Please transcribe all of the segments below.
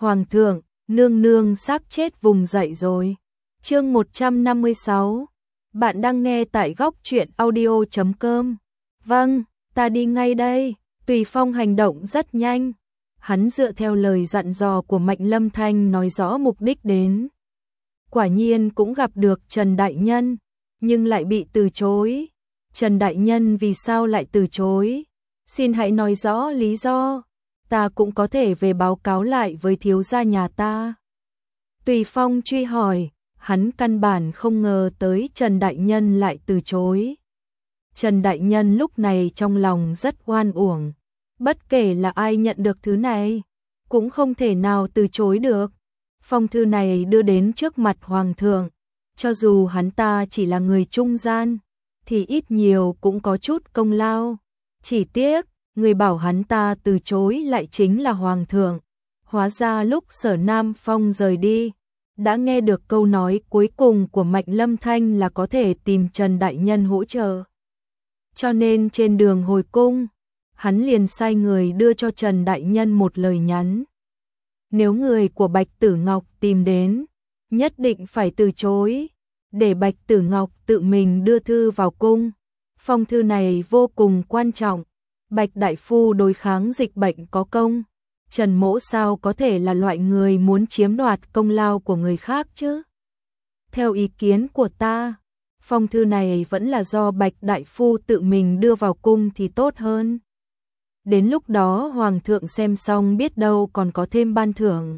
Hoàng thượng, nương nương xác chết vùng dậy rồi. Chương 156. Bạn đang nghe tại góc truyện audio.com. Vâng, ta đi ngay đây. Tùy Phong hành động rất nhanh. Hắn dựa theo lời dặn dò của Mạnh Lâm Thanh nói rõ mục đích đến. Quả nhiên cũng gặp được Trần Đại Nhân, nhưng lại bị từ chối. Trần Đại Nhân vì sao lại từ chối? Xin hãy nói rõ lý do. Ta cũng có thể về báo cáo lại với thiếu gia nhà ta. Tùy Phong truy hỏi, hắn căn bản không ngờ tới Trần Đại Nhân lại từ chối. Trần Đại Nhân lúc này trong lòng rất oan uổng. Bất kể là ai nhận được thứ này, cũng không thể nào từ chối được. Phong thư này đưa đến trước mặt Hoàng thượng. Cho dù hắn ta chỉ là người trung gian, thì ít nhiều cũng có chút công lao. Chỉ tiếc, người bảo hắn ta từ chối lại chính là Hoàng thượng. Hóa ra lúc Sở Nam Phong rời đi, đã nghe được câu nói cuối cùng của Mạnh Lâm Thanh là có thể tìm Trần Đại Nhân hỗ trợ. Cho nên trên đường hồi cung, hắn liền sai người đưa cho Trần Đại Nhân một lời nhắn. Nếu người của Bạch Tử Ngọc tìm đến, nhất định phải từ chối, để Bạch Tử Ngọc tự mình đưa thư vào cung. Phong thư này vô cùng quan trọng. Bạch Đại Phu đối kháng dịch bệnh có công. Trần Mỗ sao có thể là loại người muốn chiếm đoạt công lao của người khác chứ? Theo ý kiến của ta, phong thư này vẫn là do Bạch Đại Phu tự mình đưa vào cung thì tốt hơn. Đến lúc đó Hoàng thượng xem xong biết đâu còn có thêm ban thưởng.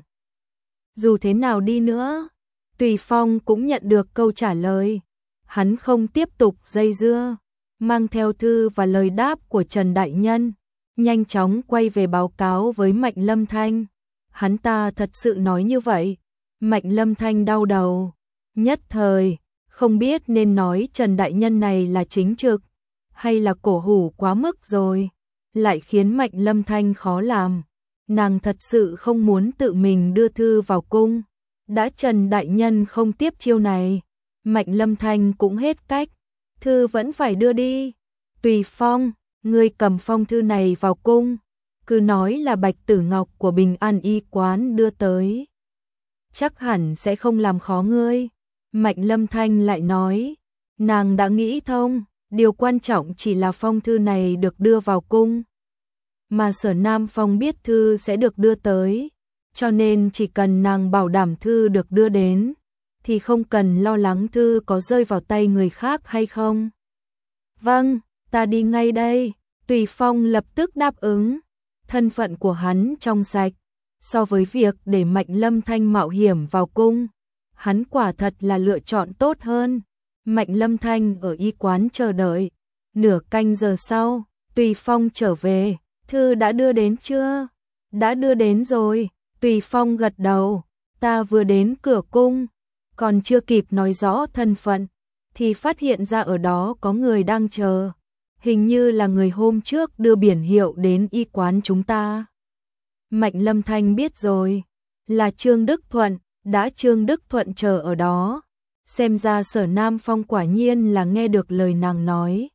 Dù thế nào đi nữa, Tùy Phong cũng nhận được câu trả lời. Hắn không tiếp tục dây dưa, mang theo thư và lời đáp của Trần Đại Nhân, nhanh chóng quay về báo cáo với Mạnh Lâm Thanh. Hắn ta thật sự nói như vậy. Mạnh Lâm Thanh đau đầu, nhất thời không biết nên nói Trần Đại Nhân này là chính trực hay là cổ hủ quá mức rồi, lại khiến Mạnh Lâm Thanh khó làm. Nàng thật sự không muốn tự mình đưa thư vào cung. Đã Trần Đại Nhân không tiếp chiêu này, Mạnh Lâm Thanh cũng hết cách, thư vẫn phải đưa đi. Tùy Phong, ngươi cầm phong thư này vào cung, cứ nói là Bạch Tử Ngọc của Bình An Y quán đưa tới, chắc hẳn sẽ không làm khó ngươi. Mạnh Lâm Thanh lại nói, nàng đã nghĩ thông, điều quan trọng chỉ là phong thư này được đưa vào cung, mà Sở Nam Phong biết thư sẽ được đưa tới, cho nên chỉ cần nàng bảo đảm thư được đưa đến, thì không cần lo lắng thư có rơi vào tay người khác hay không. Vâng, ta đi ngay đây. Tùy Phong lập tức đáp ứng. Thân phận của hắn trong sạch, so với việc để Mạnh Lâm Thanh mạo hiểm vào cung, hắn quả thật là lựa chọn tốt hơn. Mạnh Lâm Thanh ở y quán chờ đợi. Nửa canh giờ sau, Tùy Phong trở về. Thư đã đưa đến chưa? Đã đưa đến rồi. Tùy Phong gật đầu. Ta vừa đến cửa cung, còn chưa kịp nói rõ thân phận, thì phát hiện ra ở đó có người đang chờ. Hình như là người hôm trước đưa biển hiệu đến y quán chúng ta. Mạnh Lâm Thanh biết rồi, là Trương Đức Thuận. Đã Trương Đức Thuận chờ ở đó, xem ra Sở Nam Phong quả nhiên là nghe được lời nàng nói.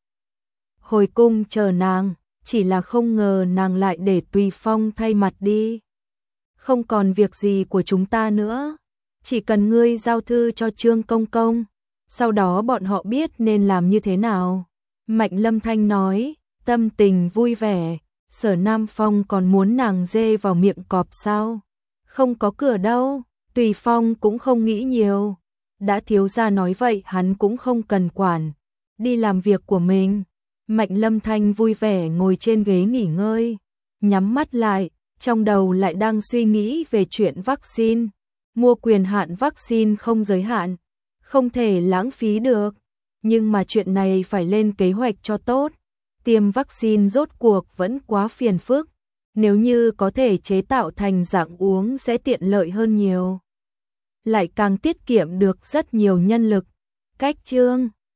Hồi cung chờ nàng, chỉ là không ngờ nàng lại để Tùy Phong thay mặt đi. Không còn việc gì của chúng ta nữa, chỉ cần ngươi giao thư cho Trương Công Công, sau đó bọn họ biết nên làm như thế nào. Mạnh Lâm Thanh nói, tâm tình vui vẻ. Sở Nam Phong còn muốn nàng dê vào miệng cọp sao? Không có cửa đâu. Tùy Phong cũng không nghĩ nhiều. Đã thiếu gia nói vậy hắn cũng không cần quản, đi làm việc của mình. Mạnh Lâm Thanh vui vẻ ngồi trên ghế nghỉ ngơi, nhắm mắt lại, trong đầu lại đang suy nghĩ về chuyện vaccine. Mua quyền hạn vaccine không giới hạn, không thể lãng phí được. Nhưng mà chuyện này phải lên kế hoạch cho tốt. Tiêm vaccine rốt cuộc vẫn quá phiền phức. Nếu như có thể chế tạo thành dạng uống sẽ tiện lợi hơn nhiều. Lại càng tiết kiệm được rất nhiều nhân lực. Cách chương